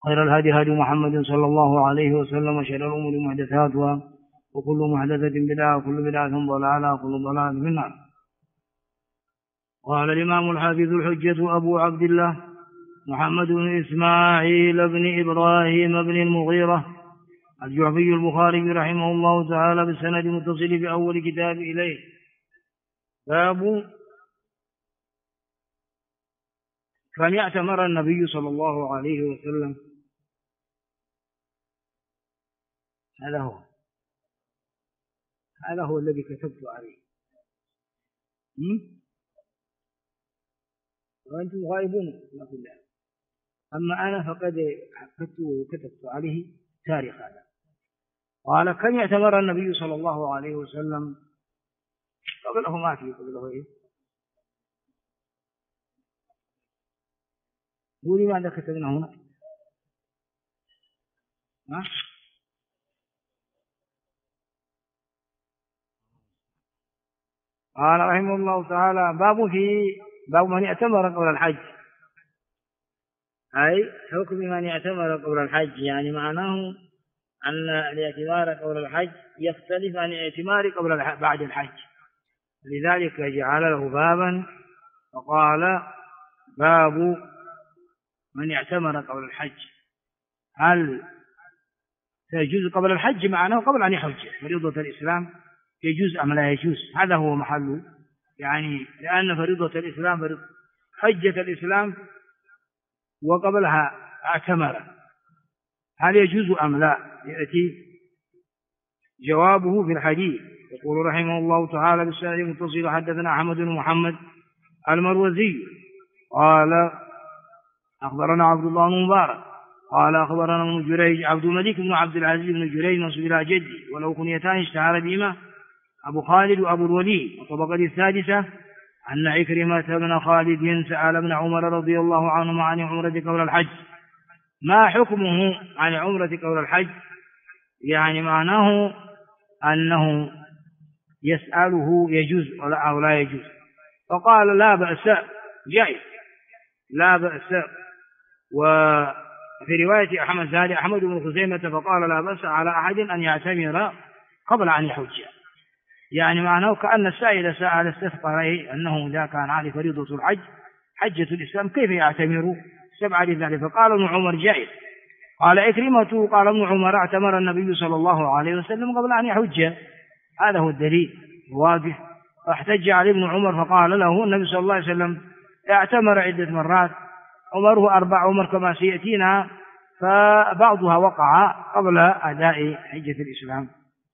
خير الهدي هدي محمد صلى الله عليه وسلم، وشر الأمور محدثاتها، وكل محدثة بدعة، وكل بدعة ضلالة، وكل ضلالة في النار. قال الإمام الحافظ الحجة أبو عبد الله محمد بن إسماعيل بن إبراهيم بن المغيرة الجعفي البخاري رحمه الله تعالى بالسند المتصل في أول كتاب إليه. باب كان يعتمر النبي صلى الله عليه وسلم. هذا هو الذي كتبت عليه. وأنتم غائبون لا كل. أما أنا فقد حققت وكتبت عليه تاريخ هذا. قال كان يعتمر النبي صلى الله عليه وسلم قبله ما فيه قبله إيه؟ قولي ماذا كتبنا هنا؟ قال رحمه الله تعالى باب من يعتمر قبل الحج، أي حكم من يعتمر قبل الحج، يعني معناه أن الاعتمار قبل الحج يختلف عن الاعتمار بعد الحج، لذلك جعل له بابا فقال باب من يعتمر قبل الحج. هل يجوز قبل الحج؟ معناه قبل أن يحج، فريضة الإسلام يجوز أم لا يجوز؟ هذا هو محله، يعني لأن فريضة الإسلام حجة الإسلام وقبلها اعتمر، هل يجوز أم لا؟ يأتي جوابه في الحديث. يقول رحمه الله تعالى بالسند المتصل حدثنا أحمد بن محمد المروزي قال أخبرنا عبد الله بن مبارك قال أخبرنا ابن جريج عبد الملك بن عبد العزيز بن جريج منسوب إلى جدي، ولو كنيتان اشتهر بهما أبو خالد وأبو الوليد. الطبقة السادسة أن عكرمة بن خالد سأل ابن عمر رضي الله عنهما عن عمرة قبل الحج، ما حكمه عن عمرة قبل الحج؟ يعني معناه أنه يسأله يجوز أو لا يجوز، فقال لا بأس، جائز لا بأس. وفي رواية أحمد بن خزيمة فقال لا بأس على أحد أن يعتمر قبل أن يحج، يعني معناه كأن السائل سأل استفقر عليه أنه إذا كان عليه فريضة الحج حجة الإسلام كيف يعتمر 7 لذلك، فقال ابن عمر جائز. قال عكرمة قال ابن عمر اعتمر النبي صلى الله عليه وسلم قبل أن يحج، هذا هو الدليل واضح. فاحتج عليه ابن عمر فقال له النبي صلى الله عليه وسلم اعتمر عدة مرات، عمره 4 عمر كما سيأتينا، فبعضها وقع قبل أداء حجة الإسلام.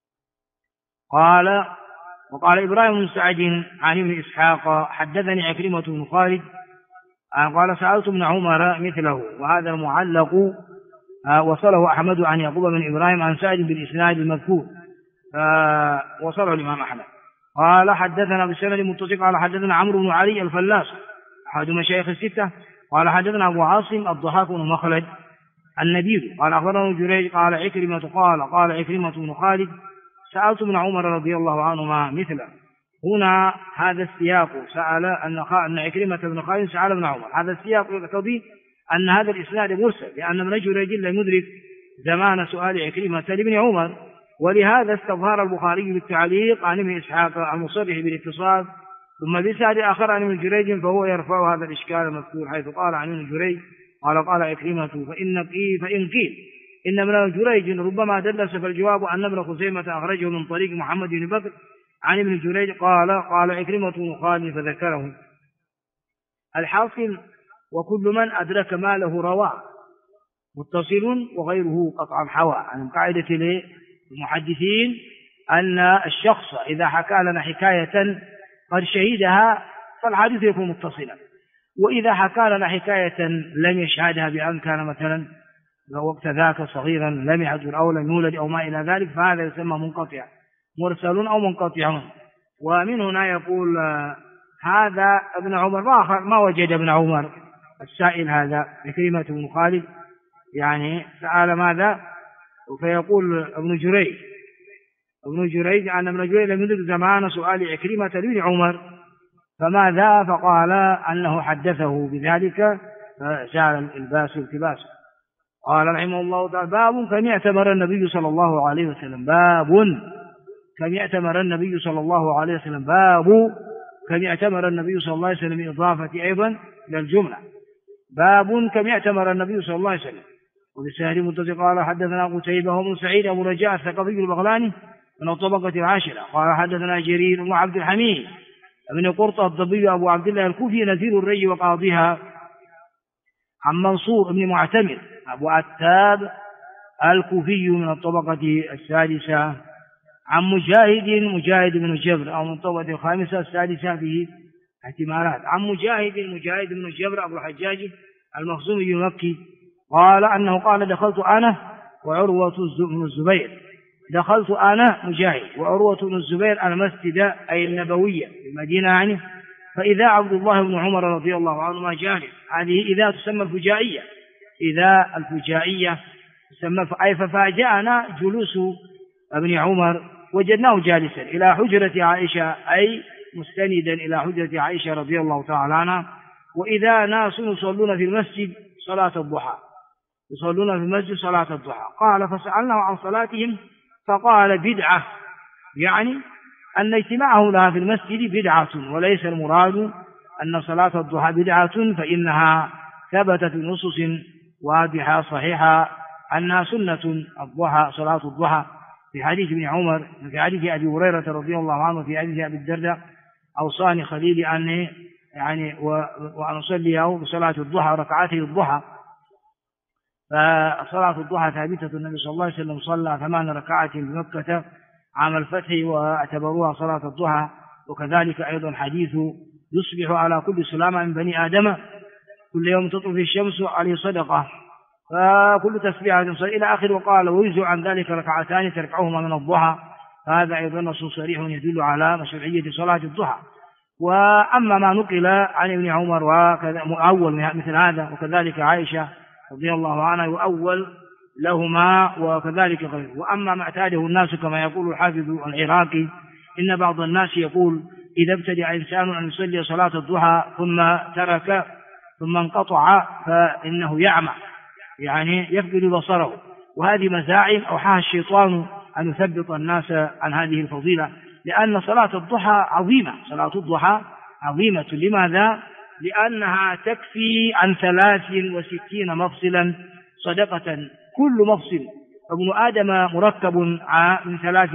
وقال إبراهيم بن سعد عن ابن إسحاق حدثني عكرمة بن خالد قال سألت ابن عمر مثله، وهذا المعلق وصله أحمد عن يعقوب بن إبراهيم عن سعد بالإسناد المذكور، وصله الإمام أحمد. قال حدثنا بالسند المتصل قال حدثنا عمرو بن علي الفلاس أحد مشايخ الستة قال حدثنا أبو عاصم الضحاك بن مخلد النبيل قال أخبرنا جريج قال عكرمة قال عكرمة بن خالد سألت ابن عمر رضي الله عنهما مثله. هنا هذا السياق سأل أن عكرمة بن خالد سأل ابن عمر، هذا السياق يقتضي أن هذا الإسناد مرسل، لأن ابن جريج لم يدرك زمان سؤال عكرمة لابن عمر، ولهذا استظهر البخاري بالتعليق عن ابن إسحاق المصرح بالاتصال، ثم بسند آخر عن ابن جريج فهو يرفع هذا الإشكال المذكور، حيث قال عن ابن جريج قال عكرمة فإن قيل إن ابن جريج ربما دلس، فالجواب أن ابن خزيمة أخرجه من طريق محمد بن بكر عن ابن جريج قال عكرمة بن خالد فذكره. الحاصل وكل من أدرك ما له رواه متصل وغيره قطعا حوى، عن قاعدة المحدثين أن الشخص إذا حكى لنا حكاية قد شهدها فالحديث يكون متصلا، وإذا حكى لنا حكاية لم يشهدها بأن كان مثلا وقت ذاك صغيرا لم يحضر أو لم يولد أو ما إلى ذلك، فهذا يسمى منقطع، مرسل أو منقطع. ومن هنا يقول هذا ابن عمر ما وجد ابن عمر السائل هذا عكرمة بن خالد، يعني سأل ماذا؟ فيقول ابن جريج أن ابن جريج لم يدرك زمان سؤال عكرمة بن عمر، فماذا؟ فقال أنه حدثه بذلك فزال الباس التباسه. قال رحمه الله تعالى: باب كم اعتمر النبي صلى الله عليه وسلم. باب كم اعتمر النبي صلى الله عليه وسلم. باب كم اعتمر النبي صلى الله عليه وسلم، إضافة أيضا إلى الجملة. باب كم اعتمر النبي صلى الله عليه وسلم. وبسهل متصل قال: حدثنا قتيبة وابن سعيد أبو رجاء الثقفي البغلاني من الطبقة العاشرة قال: حدثنا جرير وعبد الحميد ابن قرطة الضبي أبو عبد الله الكوفي نذير الري وقاضيها عن منصور بن معتمر أبو عتاب الكوفي من الطبقة السادسة عن مجاهد بن جبر أو من الطبقة الخامسة السادسة في احتمالات عن مجاهد بن جبر أبو الحجاج المخزومي المكي قال أنه قال: دخلت أنا وعروة بن الزبير. دخلت أنا مجاهد وعروة بن الزبير المسجد أي النبوية في المدينة يعني، فإذا عبد الله بن عمر رضي الله عنهما جالس. هذه إذا تسمى الفجائية، إذا الفجائية تسمى، أي ففاجأنا جلوس ابن عمر وجدناه جالسا إلى حجرة عائشة، أي مستندا إلى حجرة عائشة رضي الله تعالى عنها، وإذا ناس يصلون في المسجد صلاة الضحى، يصلون في المسجد صلاة الضحى. قال: فسألناه عن صلاتهم فقال: بدعة، يعني أن اجتماعه لها في المسجد بدعة، وليس المراد أن صلاة الضحى بدعة، فإنها ثبتت في نصوص واضحة صحيحة أنها سنة الضحى، صلاة الضحى، في حديث ابن عمر، في حديث أبي هريرة رضي الله عنه، في حديث أبي الدرداء: أوصاني خليلي أن يعني وأن أصلي بصلاة الضحى ركعتي الضحى. فصلاة الضحى ثابتة، النبي صلى الله عليه وسلم صلى 8 ركعات بمكة عام الفتح واعتبروها صلاة الضحى. وكذلك أيضا حديث: يصبح على كل سلامة من بني آدم كل يوم تطلع في الشمس عليه صدقة، فكل تسبيحة إلى آخر. وقال: ويجزء عن ذلك ركعتان تركعهما من الضحى. هذا أيضا نص صريح يدل على مشروعية صلاة الضحى. وأما ما نقل عن ابن عمر وكذا مؤول مثل هذا، وكذلك عائشة رضي الله عنها يؤول لهما وكذلك غيره. وأما ما اعتاده الناس كما يقول الحافظ العراقي: إن بعض الناس يقول: إذا ابتدع إنسان أن يصلي صلاة الضحى ثم ترك ثم انقطع فإنه يعمى، يعني يفقد بصره. وهذه مزاعم أوحاها الشيطان أن يثبط الناس عن هذه الفضيلة، لأن صلاة الضحى عظيمة. صلاة الضحى عظيمة. لماذا؟ لأنها تكفي عن 63 مفصلا صدقة. كل مفصل، ابن آدم مركب من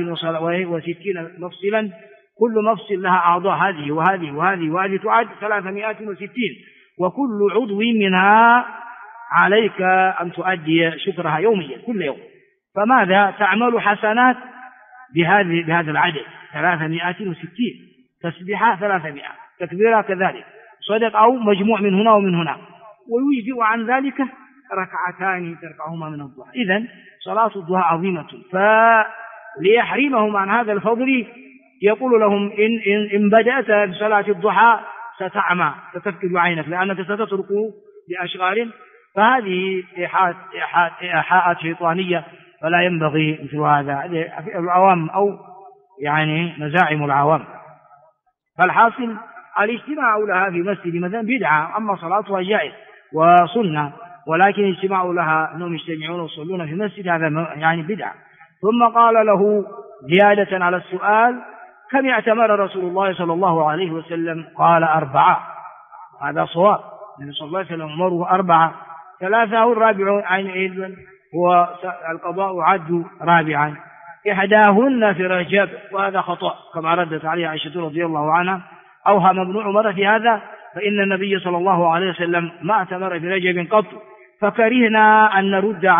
63 مفصلا، كل مفصل لها أعضاء، هذه وهذه وهذه وهذه، تعد 360، وكل عضو منها عليك أن تؤدي شكرها يوميا كل يوم. فماذا تعمل حسنات بهذا العدد 360، تسبيحة 300، تكبيرها كذلك، صدق أو مجموع من هنا ومن هنا، ويجزئ عن ذلك ركعتان تركعهما من الضحى. إذن صلاة الضحى عظيمة، فليحرمهم عن هذا الفضل يقول لهم: إن بدأت بصلاة الضحى ستعمى، ستفقد عينك، لأنك ستترك لأشغال. فهذه إيحاءات شيطانية، فلا ينبغي مثل هذا. العوام أو يعني مزاعم العوام. فالحاصل الاجتماع لها في مسجد مثلا بدعة، أما صلاتها جائز وسنة، ولكن اجتماع لها أنهم يجتمعون ويصلون في مسجد هذا يعني بدعة. ثم قال له زيادة على السؤال: كم اعتمر رسول الله صلى الله عليه وسلم؟ قال: 4. هذا صواب. النبي صلى الله عليه وسلم عمره 4، 3 هو الرابع عين هو القضاء عد رابعا، إحداهن في رجب، وهذا خطأ كما ردت عليه عائشة رضي الله عنها. أوهم ابن عمر في هذا، فإن النبي صلى الله عليه وسلم ما اعتمر في رجب قط، فكرهنا أن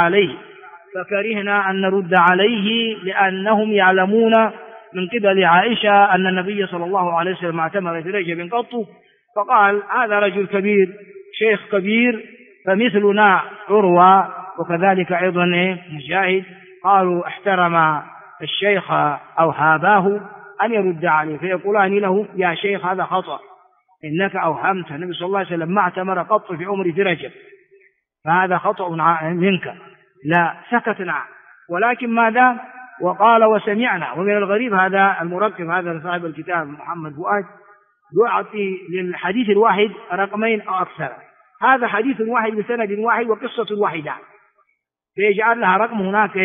نرد عليه لأنهم يعلمون من قبل عائشة أن النبي صلى الله عليه وسلم اعتمر في رجب قط. فقال: هذا رجل كبير، شيخ كبير، فمثلنا عروة وكذلك أيضا مجاهد، قالوا احترم الشيخ أو هاباه أن يرد عليه، فيقولان له: يا شيخ هذا خطأ، إنك أوهمت، النبي صلى الله عليه وسلم ما اعتمر قط في عمر في رجب، فهذا خطأ منك. لا، سكتنا، ولكن ماذا؟ وقال: وسمعنا. ومن الغريب هذا المركب، هذا صاحب الكتاب محمد فؤاد، يعطي للحديث الواحد رقمين أو أكثر. هذا حديث واحد بسند واحد وقصة واحدة، فيجعل لها رقم هناك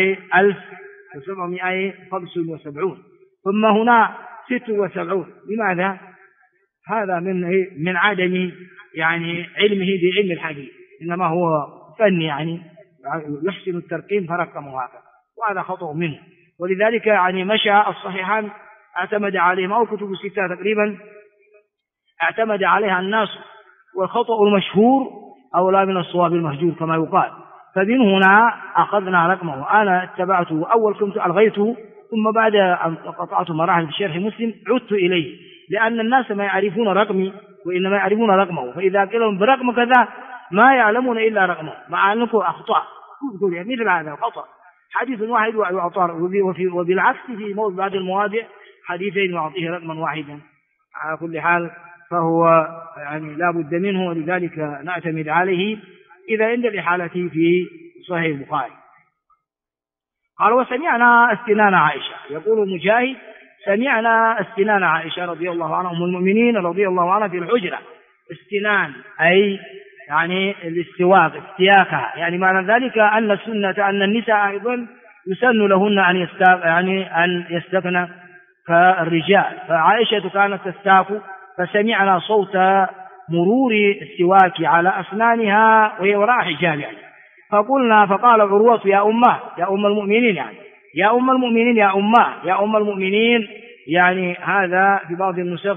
1775 ثم هنا 76. لماذا؟ هذا من عدم يعني علمه بعلم الحديث، إنما هو فن يعني يحسن الترقيم فرقمه هكذا، وهذا خطأ منه. ولذلك يعني مشى الصحيحان اعتمد عليهما أو كتب الستة تقريبا اعتمد عليها الناس، والخطأ المشهور أولى من الصواب المهجور كما يقال. فمن هنا أخذنا رقمه. أنا اتبعته أول كنت ألغيته، ثم بعد أن قطعت مراحل في شرح مسلم عدت إليه، لأن الناس ما يعرفون رقمي وإنما يعرفون رقمه، فإذا قيل لهم برقم كذا ما يعلمون إلا رقمه، مع أنه أخطاء مثل هذا خطأ حديث واحد ويعطى، وبالعكس في بعض المواضع حديثين ويعطيه رقما واحدا. على كل حال فهو يعني لا بد منه، ولذلك نعتمد عليه إذا عند الإحالة في صحيح البخاري. قال وسمعنا استنان عائشة، يقول مجاهد سمعنا استنان عائشة رضي الله عنها أم المؤمنين رضي الله عنها في الحجرة. استنان أي يعني الاستواك استياكها، يعني معنى ذلك أن السنة أن النساء أيضا يسن لهن أن يستكن كالرجال، فعائشة كانت تستاك فسمعنا صوت مرور السواك على أسنانها وهي وراء حجاب يعني. فقلنا فقال عروة يا أمه يا أم المؤمنين يعني يا أم المؤمنين يا أمه يا أم المؤمنين، يعني هذا في بعض النسخ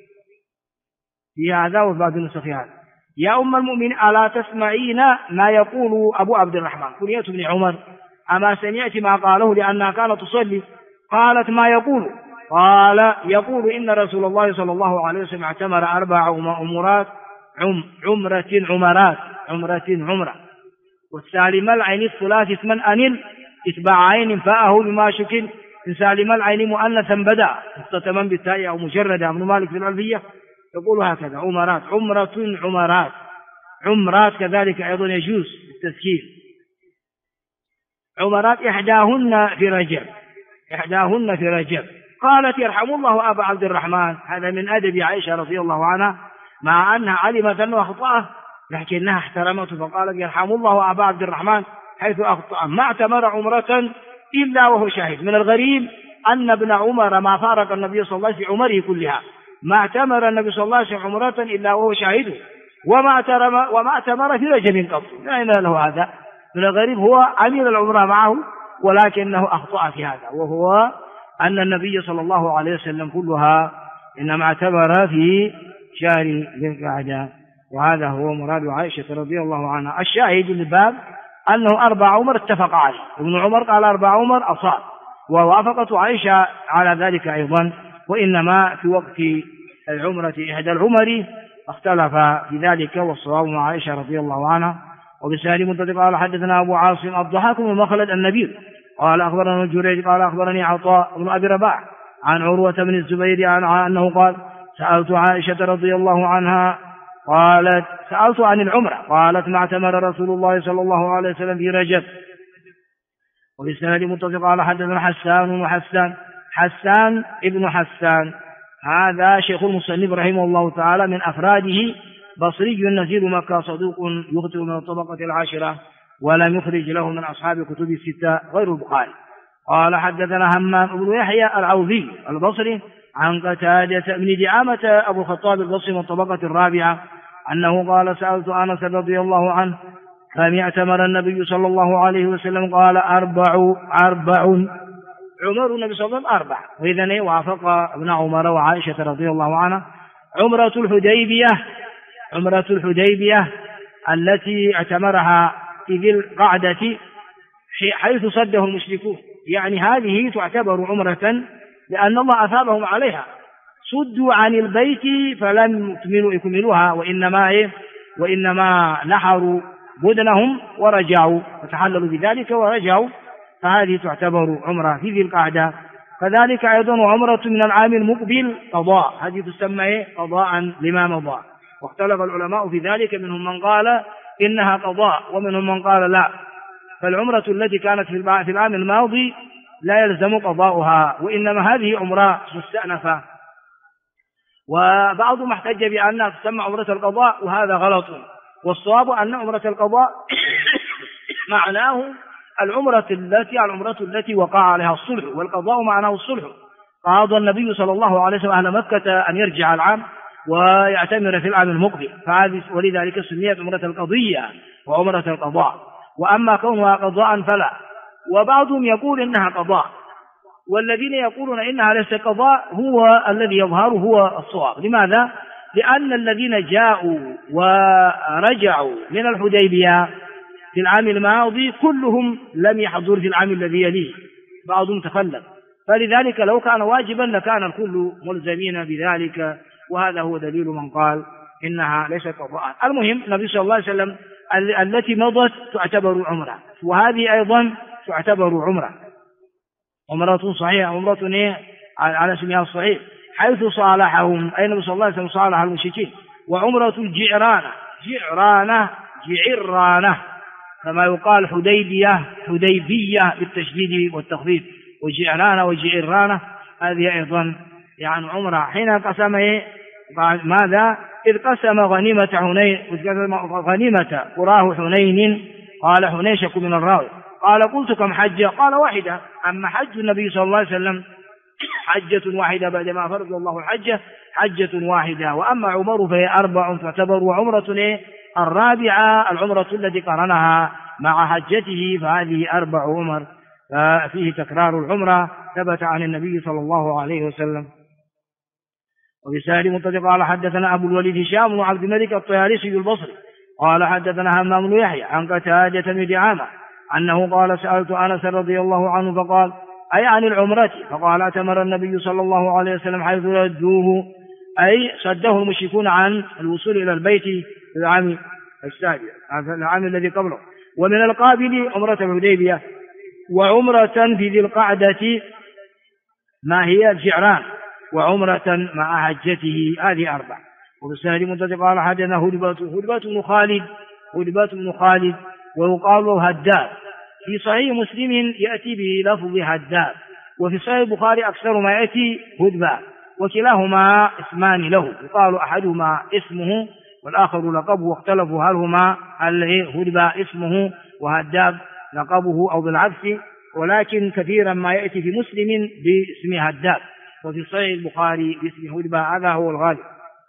في هذا وفي بعض النسخ هذا يا أم المؤمنين ألا تسمعين ما يقول أبو عبد الرحمن كنية بن عمر أما سمعت ما قاله لأنها كانت تصلي؟ قالت ما يقول؟ قال يقول إن رسول الله صلى الله عليه وسلم اعتمر 4 عمرات عمرة والسالم العين الثلاث اسما أنل اتبع عين فاءه بما شكل إن سالم العين مؤنثا بدا مختتما بالتاء أو مجردا. ابن مالك في الألفية يقول هكذا عمرات عمرات كذلك أيضا يجوز التسكين عمرات إحداهن في رجب. قالت يرحم الله أبا عبد الرحمن. هذا من أدب عائشة رضي الله عنها، مع أنها علمت أنه أخطأه لكنها احترمته فقالت يرحم الله أبا عبد الرحمن حيث أخطأ ما اعتمر عمرة إلا وهو شاهد. من الغريب أن ابن عمر ما فارق النبي صلى الله عليه وسلم في عمره كلها، ما اعتمر النبي صلى الله عليه وسلم عمرة إلا وهو شاهد، وما اعتمر في رجب قط. لا إله له هذا. من الغريب هو عمل العمرة معه ولكنه أخطأ في هذا، وهو أن النبي صلى الله عليه وسلم كلها إنما اعتبر في شهر ذي القعدة، وهذا هو مراد عائشة رضي الله عنها. الشاهد للباب أنه 4 عمر اتفق عليه، ابن عمر قال 4 عمر أصاب، ووافقت عائشة على ذلك أيضا، وإنما في وقت العمرة إحدى العمر اختلف في ذلك، والصواب مع عائشة رضي الله عنها. وبسهل متفق قال حدثنا أبو عاصم الضحاك بن مخلد النبيل قال أخبرنا الجريج قال أخبرني عطاء بن أبي رباح عن عروة بن الزبير أنه قال سألت عائشة رضي الله عنها قالت سألت عن العمرة قالت ما اعتمر رسول الله صلى الله عليه وسلم في رجب. وبالسند متفق قال حدثنا حسان ابن حسان هذا شيخ المصنف رحمه الله تعالى من أفراده، بصري نزيل مكة صدوق يخطئ من الطبقة 10 ولم يخرج له من أصحاب كتب الستة غير البخاري. قال حدثنا همام بن يحيى العوذي البصري عن قتادة بن دعامة أبو الخطاب البصري من الطبقة 4 أنه قال سألت أنس رضي الله عنه كم اعتمر النبي صلى الله عليه وسلم؟ قال 4 عمر النبي صلى الله عليه وسلم 4. وإذن وافق ابن عمر وعائشة رضي الله عنها. عمرة الحديبية التي اعتمرها في ذي القعدة حيث صده المشركون، يعني هذه تعتبر عمرة لأن الله أثابهم عليها، صدوا عن البيت فلم يكملوها وإنما نحروا بدنهم ورجعوا فتحللوا بذلك ورجعوا، فهذه تعتبر عمرة في ذي القعدة. كذلك أيضا عمرة من العام المقبل قضاء، هذه تسمى قضاء لما مضى، واختلف العلماء في ذلك، منهم من قال إنها قضاء ومنهم من قال لا، فالعمرة التي كانت في العام الماضي لا يلزم قضاؤها، وإنما هذه عمرة مستأنفة. وبعضهم احتج بأنها تسمى عمرة القضاء، وهذا غلط، والصواب أن عمرة القضاء معناه العمرة التي وقع عليها الصلح، والقضاء معناه الصلح. قاضى النبي صلى الله عليه وسلم أهل مكة أن يرجع العام ويعتمر في العام المقبل، ولذلك سميت عمرة القضية وعمرة القضاء. وأما كونها قضاء فلا، وبعضهم يقول إنها قضاء، والذين يقولون إنها ليس قضاء هو الذي يظهر هو الصواب. لماذا؟ لأن الذين جاءوا ورجعوا من الحديبية في العام الماضي كلهم لم يحضر في العام الذي يليه، بعضهم تخلف، فلذلك لو كان واجبا لكان الكل ملزمين بذلك، وهذا هو دليل من قال إنها ليست قضاء. المهم النبي صلى الله عليه وسلم التي مضت تعتبر عمرة، وهذه أيضا تعتبر عمرة صحيحة، عمرة على اسمها الصحيح، حيث صالحهم أي النبي صلى الله عليه وسلم صالح المشركين. وعمرة جعرانة كما يقال حديبية بالتشديد والتخفيف، وجعرانة هذه أيضا يعني عمرة. حين قسم ماذا؟ إذ قسم غنيمة قراه حنين، قال حنين شك من الراوي، قال قلت كم حجة؟ قال واحدة. أما حج النبي صلى الله عليه وسلم حجة واحدة بعدما فرض الله الحجة، حجة واحدة. وأما عمر فهي 4 تعتبر، وعمرة الرابعة العمرة التي قرنها مع حجته، فهذه 4 عمر، فيه تكرار العمرة ثبت عن النبي صلى الله عليه وسلم. وبسائر متفق قال حدثنا أبو الوليد هشام بن عبد الملك الطيالسي البصري قال حدثنا همام بن يحيى عن قتادة بن دعامة أنه قال سألت أنس رضي الله عنه فقال أي عن العمرة؟ فقال اعتمر النبي صلى الله عليه وسلم حيث ردوه، أي صده المشركون عن الوصول إلى البيت في العام السابع، العام الذي قبله. ومن القابل عمرة الحديبية، وعمرة في ذي القعدة ما هي الجعران، وعمرة مع حجته، هذه 4. وبالسند متصل قال حدثنا هدبة بن خالد ويقال له هداب، في صحيح مسلم يأتي به لفظ هداب، وفي صحيح البخاري أكثر ما يأتي هدبة، وكلاهما اسمان له، يقال أحدهما اسمه والآخر لقبه، واختلفوا هل هدبة اسمه وهداب لقبه أو بالعكس، ولكن كثيرا ما يأتي في مسلم باسم هداب، وفي صحيح البخاري باسم هدبة، هذا هو الغالب.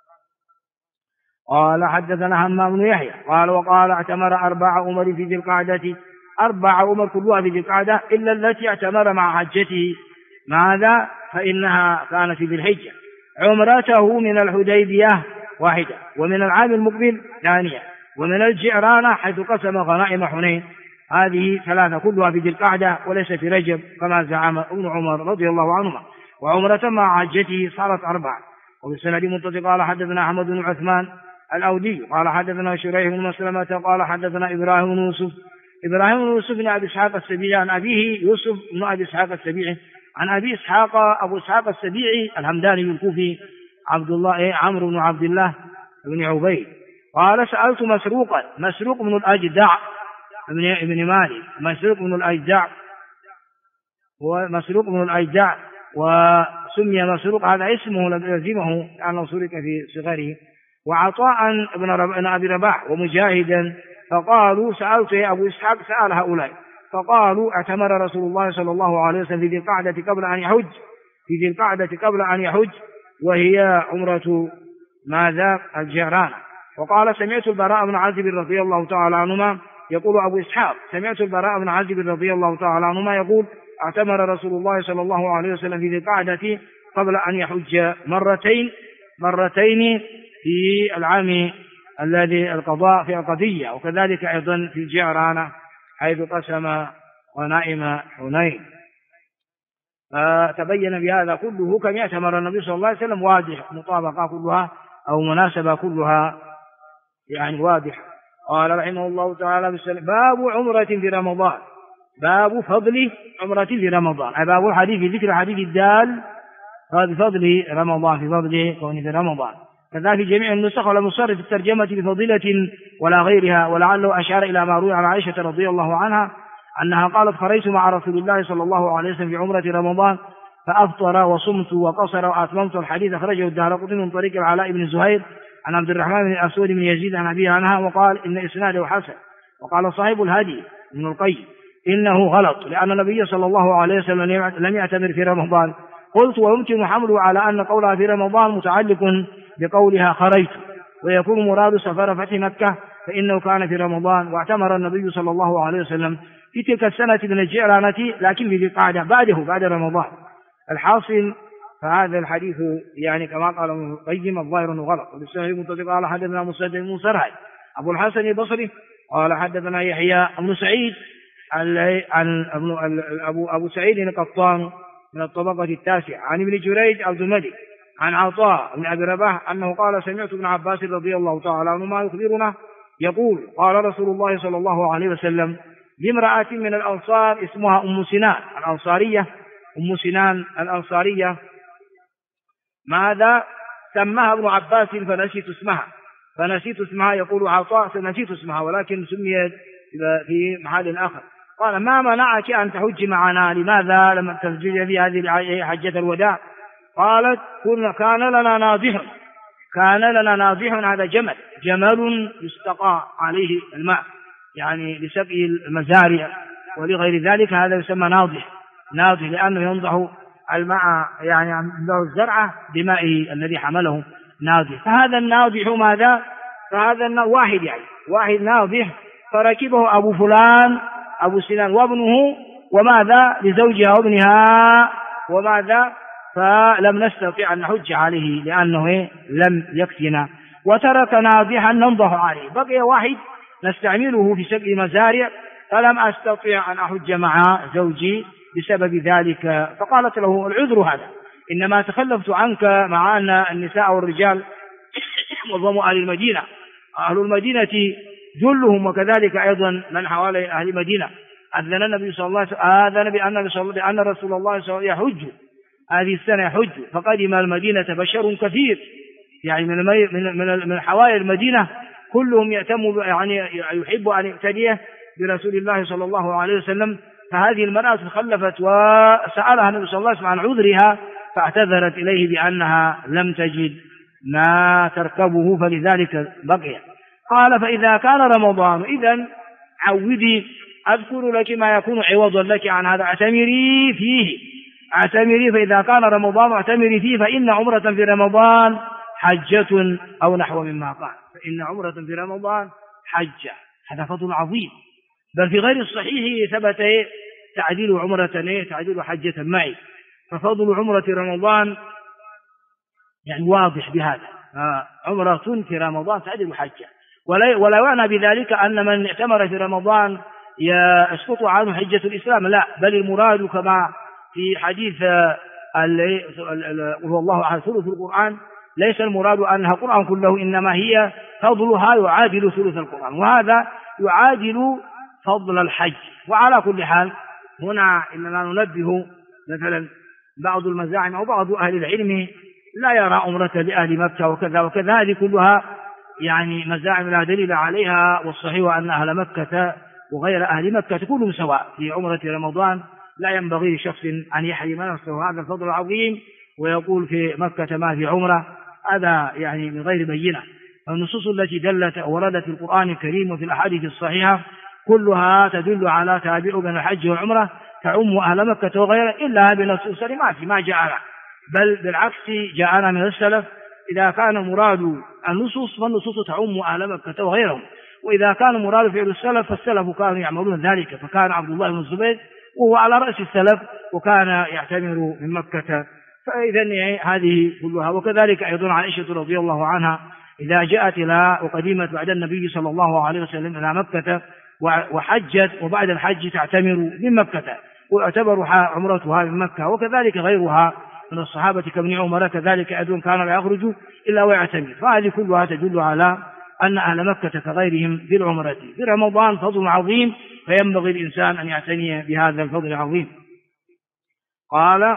قال حدثنا همام بن يحيى قال وقال اعتمر 4 عمر في ذي القعدة، 4 عمر كلها في ذي القعدة إلا التي اعتمر مع حجته، ماذا؟ فإنها كانت في ذي الحجة. عمرته من الحديبية 1، ومن العام المقبل 2، ومن الجعرانة حيث قسم غنائم حنين، هذه 3 كلها في ذي القعدة وليس في رجب كما زعم ابن عمر رضي الله عنهما. وعمرة مع حجته صارت 4. وبالسند متصل قال حدثنا أحمد بن عثمان الأودي قال حدثنا شريح بن مسلمة قال حدثنا إبراهيم بن يوسف بن أبي إسحاق السبيعي عن أبيه يوسف بن أبي إسحاق السبيعي عن أبي إسحاق أبو إسحاق السبيعي الهمداني الكوفي عمرو بن عبد الله بن عبيد قال سألت مسروق بن الأجدع ابن مالك، مسروق بن الأجدع وسمي مسروق، هذا اسمه لازمه لأنه سرق في صغره، وعطاء بن أبي رباح ومجاهدا، فقالوا سألت يا أبو إسحاق سأل هؤلاء، فقالوا اعتمر رسول الله صلى الله عليه وسلم في ذي القعدة قبل أن يحج، وهي عمرة ماذا؟ الجعران. وقال سمعت البراء بن عازب رضي الله تعالى عنهما يقول أبو إسحاق سمعت البراء بن عازب رضي الله تعالى عنهما يقول اعتمر رسول الله صلى الله عليه وسلم في ذي القعدة قبل أن يحج مرتين في العام الذي القضاء في القضية، وكذلك أيضا في الجعرانة حيث قسم غنائم حنين. فتبين بهذا كله كم يعتمر النبي صلى الله عليه وسلم، واضح، مطابقة كلها أو مناسبة كلها يعني واضح. قال رحمه الله تعالى باب عمرة في رمضان، باب فضل عمرة في رمضان، أي باب الحديث ذكر حديث الدال بفضل رمضان، في فضل كون في رمضان. كذا في جميع النسخ ولم يصرف في الترجمة بفضيلة ولا غيرها، ولعله أشار إلى ما روي عن عائشة رضي الله عنها أنها قالت خرجت مع رسول الله صلى الله عليه وسلم في عمرة رمضان فأفطر وصمت وقصر وأتممت. الحديث أخرجه الدارقطني من طريق العلاء بن زهير عن عبد الرحمن بن الأسود بن يزيد عن أبيه عنها، وقال إن إسناده حسن. وقال صاحب الهدي ابن القيم إنه غلط، لأن النبي صلى الله عليه وسلم لم يعتمر في رمضان. قلت ويمكن حمله على أن قولها في رمضان متعلق بقولها خرجت، ويكون مراد سفر فتح مكة فإنه كان في رمضان، واعتمر النبي صلى الله عليه وسلم في تلك السنة من الجعرانة لكن في ذي القعدة بعد رمضان. الحاصل فهذا الحديث يعني كما قال ابن القيم الظاهر انه غلط. وبالسند المتصل قال حدثنا مسدد بن سرهد ابو الحسن البصري قال حدثنا يحيى بن سعيد عن ابو سعيد القطان من الطبقة التاسعة عن ابن جريج عبد الملك عن عطاء بن ابي رباح انه قال سمعت ابن عباس رضي الله تعالى عنهما يخبرنا يقول قال رسول الله صلى الله عليه وسلم لامرأة من الأنصار اسمها أم سنان الأنصارية، أم سنان الأنصارية ماذا سماها ابن عباس فنسيت اسمها يقول عطاء نسيت اسمها ولكن سميت في محل آخر. قال ما منعك أن تحج معنا؟ لماذا لم تحج في هذه حجة الوداع؟ قالت كان لنا ناضح هذا جمل يستقى عليه الماء يعني لسقي المزارع ولغير ذلك، هذا يسمى ناضح لأنه ينضح الماء يعني عنده الزرعة بمائه الذي حمله ناضح. فهذا الناضح ماذا؟ فهذا واحد ناضح فركبه أبو فلان أبو سنان وابنه وماذا لزوجها وابنها وماذا، فلم نستطيع أن نحج عليه لأنه لم يكفنا وترك ناضحا ننضح عليه، بقي واحد نستعمله في سقي مزارع فلم أستطيع أن أحج مع زوجي بسبب ذلك. فقالت له العذر هذا، إنما تخلفت عنك مع أن النساء والرجال معظم أهل المدينة، أهل المدينة جلهم وكذلك أيضا من حوالي أهل المدينة أذن النبي صلى الله عليه وسلم بأن رسول الله صلى الله عليه وسلم يحج هذه السنة يحج، فقدم المدينة بشر كثير يعني من حوالي المدينة كلهم يهتم يعني يحب أن يقتديه برسول الله صلى الله عليه وسلم. فهذه المرأة تخلفت وسألها النبي صلى الله عليه وسلم عن عذرها فاعتذرت إليه بأنها لم تجد ما تركبه فلذلك بقي. قال فإذا كان رمضان إذن عودي أذكر لك ما يكون عوضا لك عن هذا اعتمري فيه فإذا كان رمضان اعتمري فيه فإن عمرة في رمضان حجة أو نحو مما قال، فإن عمرة في رمضان حجة، هذا فضل عظيم. بل في غير الصحيح ثبت تعديل عمرة تعديل حجة معي، ففضل عمرة رمضان يعني واضح بهذا، عمرة في رمضان تعديل حجة. ولا يعنى بذلك أن من اعتمر في رمضان يسقط عنه حجة الإسلام، لا، بل المراد كما في حديث والله أحد ثلث القرآن، ليس المراد أنها قرآن كله، إنما هي فضلها يعادل ثلث القرآن، وهذا يعادل فضل الحج. وعلى كل حال هنا إننا ننبه مثلا بعض المزاعم أو بعض أهل العلم لا يرى عمرة لأهل مكة وكذا وكذا، هذه كلها يعني مزاعم لا دليل عليها، والصحيح أن أهل مكة وغير أهل مكة كلهم سواء في عمرة رمضان، لا ينبغي لشخص أن يحرم نفسه هذا الفضل العظيم ويقول في مكة ما في عمرة، هذا يعني من غير بينة. النصوص التي دلت وردت في القرآن الكريم وفي الأحاديث الصحيحة كلها تدل على تابع بين الحج والعمرة تعم أهل مكة وغيره، إلا هذه النصوص ما جاءنا، بل بالعكس جاءنا من السلف إذا كان مراد النصوص فالنصوص تعم أهل مكة وغيرهم، وإذا كان مراد فعل السلف فالسلف كانوا يعملون ذلك، فكان عبد الله بن الزبير وهو على رأس السلف وكان يعتمر من مكة. فإذا هذه كلها. وكذلك أيضا عائشة رضي الله عنها إذا جاءت إلى وقدمت بعد النبي صلى الله عليه وسلم إلى مكة وحجت وبعد الحج تعتمر من مكة ويعتبر عمرتها من مكة، وكذلك غيرها من الصحابة كابن عمر كذلك أيضا كان لا يخرج إلا ويعتمر. فهذه كلها تدل على أن أهل مكة كغيرهم في العمرة في رمضان فضل عظيم، فينبغي الإنسان أن يعتني بهذا الفضل العظيم. قال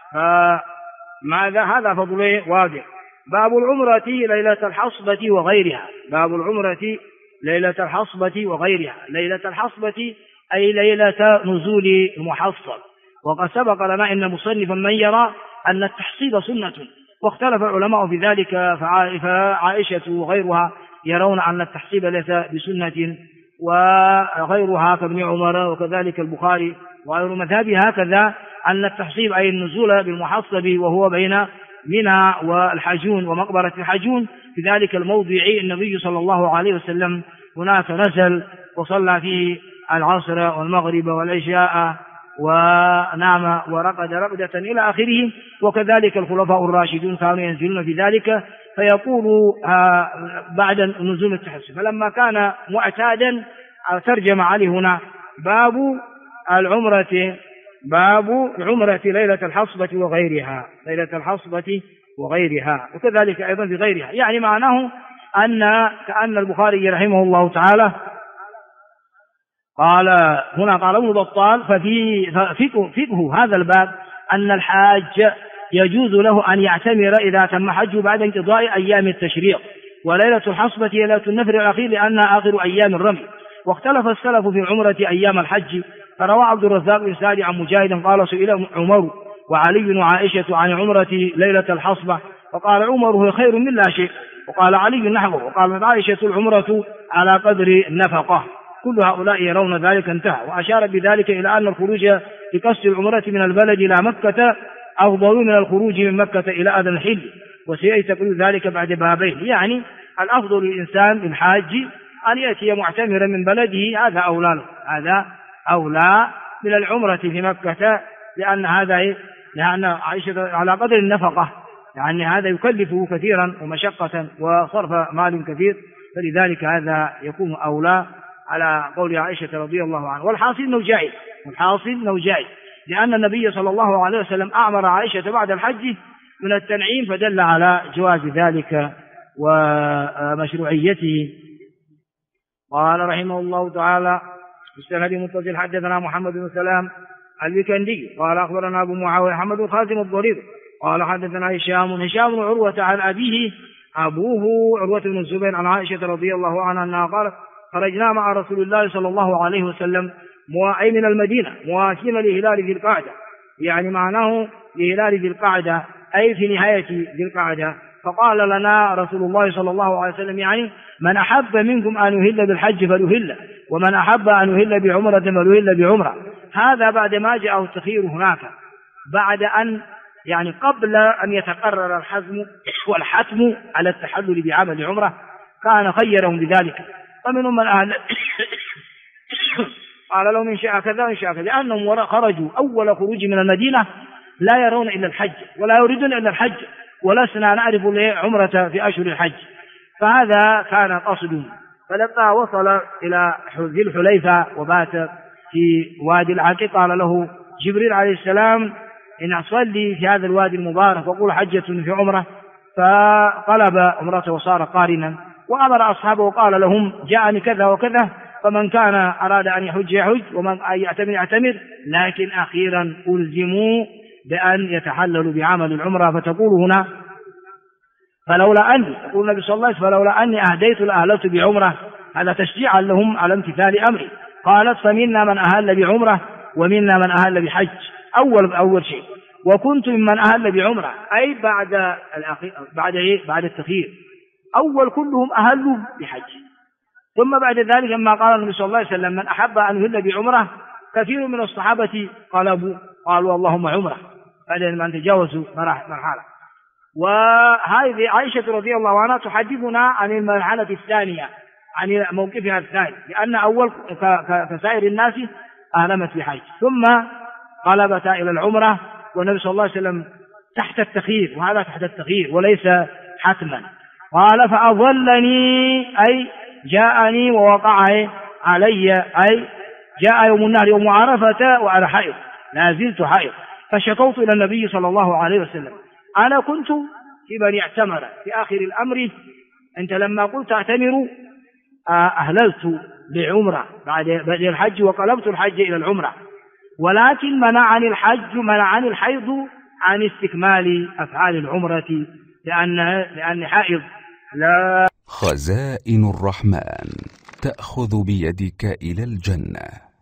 ماذا هذا فضل واضح. باب العمرة ليلة الحصبة وغيرها. باب العمرة ليلة الحصبة وغيرها. ليلة الحصبة أي ليلة نزول المحصب، وقد سبق لنا إن مصنفا من يرى أن التحصيب سنة، واختلف العلماء في ذلك، فعائشة وغيرها يرون أن التحصيب ليس بسنة، وغيرها كابن عمر وكذلك البخاري وغير مذهبه هكذا، أن التحصيب أي النزول بالمحصب وهو بين منى والحجون ومقبرة الحجون، في ذلك الموضع النبي صلى الله عليه وسلم هناك نزل وصلى فيه العصر والمغرب والعشاء ونام ورقد رقدة إلى آخره. وكذلك الخلفاء الراشدون كانوا ينزلون في ذلك فيقول بعد نزول التحصيب. فلما كان معتادا ترجم عليه هنا باب العمرة ليلة الحصبة وغيرها، ليلة الحصبة وغيرها، وكذلك أيضا بغيرها. يعني معناه كأن البخاري رحمه الله تعالى قال هنا قال ابن بطال ففقه هذا الباب أن الحاج يجوز له أن يعتمر إذا تم حجه بعد انقضاء أيام التشريق، وليلة الحصبة هي ليلة النفر الأخير لأنها آخر أيام الرمي. واختلف السلف في العمرة أيام الحج، فروى عبد الرزاق بن سعد عن مجاهد قال سئل عمر وعلي وعائشة عن عمرة ليلة الحصبة، فقال عمر هي خير من لا شيء، وقال علي نحوه، وقال عائشة العمرة على قدر النفقة. كل هؤلاء يرون ذلك انتهى. وأشار بذلك إلى أن الخروج لقصد العمرة من البلد إلى مكة أفضل من الخروج من مكة إلى أذى الحل، وسيأتي كل ذلك بعد بابين. يعني الأفضل للإنسان الحاج أن يأتي معتمرا من بلده، هذا أولى له، هذا أولى من العمرة في مكة، لأن عائشة على قدر النفقة، يعني هذا يكلفه كثيرا ومشقة وصرف مال كثير، فلذلك هذا يكون أولى على قول عائشة رضي الله عنها. والحاصل نوجائي، لأن النبي صلى الله عليه وسلم أعمر عائشة بعد الحج من التنعيم، فدل على جواز ذلك ومشروعيته. قال رحمه الله تعالى مستند متصل حدثنا محمد بن سلام البكندي قال أخبرنا أبو معاوية محمد بن خازم الضرير قال حدثنا هشام بن عروة عن أبيه أبوه عروة بن الزبير عن عائشة رضي الله عنها أنها قالت خرجنا مع رسول الله صلى الله عليه وسلم أي من المدينة مواسين لهلال ذي القعدة، يعني معناه لهلال ذي القعدة أي في نهاية ذي القعدة. فقال لنا رسول الله صلى الله عليه وسلم يعني من أحب منكم أن يهل بالحج فليهل، ومن أحب أن يهل بعمرة فليهل بعمرة. هذا بعد ما جاءه التخيير هناك، بعد أن يعني قبل أن يتقرر الحزم والحتم على التحلل بعمل عمرة كان خيرهم بذلك. فمنهم من أهل قال لهم إن شاء كذا وإن شاء كذا، لأنهم خرجوا أول خروج من المدينة لا يرون إلا الحج ولا يريدون إلا الحج، ولسنا نعرف عمرة في أشهر الحج، فهذا كان قصد. فلما وصل إلى ذي الحليفة وبات في وادي العقيق قال له جبريل عليه السلام إن أصلي في هذا الوادي المبارك وقول حجة في عمرة، فقلب عمرته وصار قارنا، وأمر أصحابه وقال لهم جاءني كذا وكذا، فمن كان أراد أن يحج يحج ومن يعتمر، لكن أخيرا ألزموا بأن يتحللوا بعمل العمرة. فتقول هنا فلولا أني، يقول النبي صلى الله عليه وسلم فلولا أني أهديت لأهلت بعمرة، هذا تشجيعا لهم على امتثال أمري. قالت فمنا من أهل بعمرة ومنا من أهل بحج، أول شيء، وكنت ممن أهل بعمرة أي بعد التخيير، أول كلهم أهلوا بحج، ثم بعد ذلك لما قال النبي صلى الله عليه وسلم من أحب أن يهل بعمرة كثير من الصحابة قالوا اللهم عمرة، بعد ما تجاوزوا مرحلة. وهذه عائشة رضي الله عنها تحدثنا عن المرحلة الثانية، عن موقفها الثاني، لأن أول كسائر الناس أهلمت بحج ثم قلبت إلى العمرة، والنبي صلى الله عليه وسلم تحت التخيير، وهذا تحت التخيير وليس حتما. قال فأظلني أي جاءني ووقع علي، أي جاء يوم النهر يوم عرفة وأنا حائض، لا زلت حائض، فشكوت إلى النبي صلى الله عليه وسلم أنا كنت في من اعتمر في آخر الأمر، أنت لما قلت اعتمروا أهللت بعمرة بعد الحج وقلبت الحج إلى العمرة، ولكن منعني الحيض عن استكمال أفعال العمرة لأن حائض. لا خزائن الرحمن تأخذ بيدك إلى الجنة.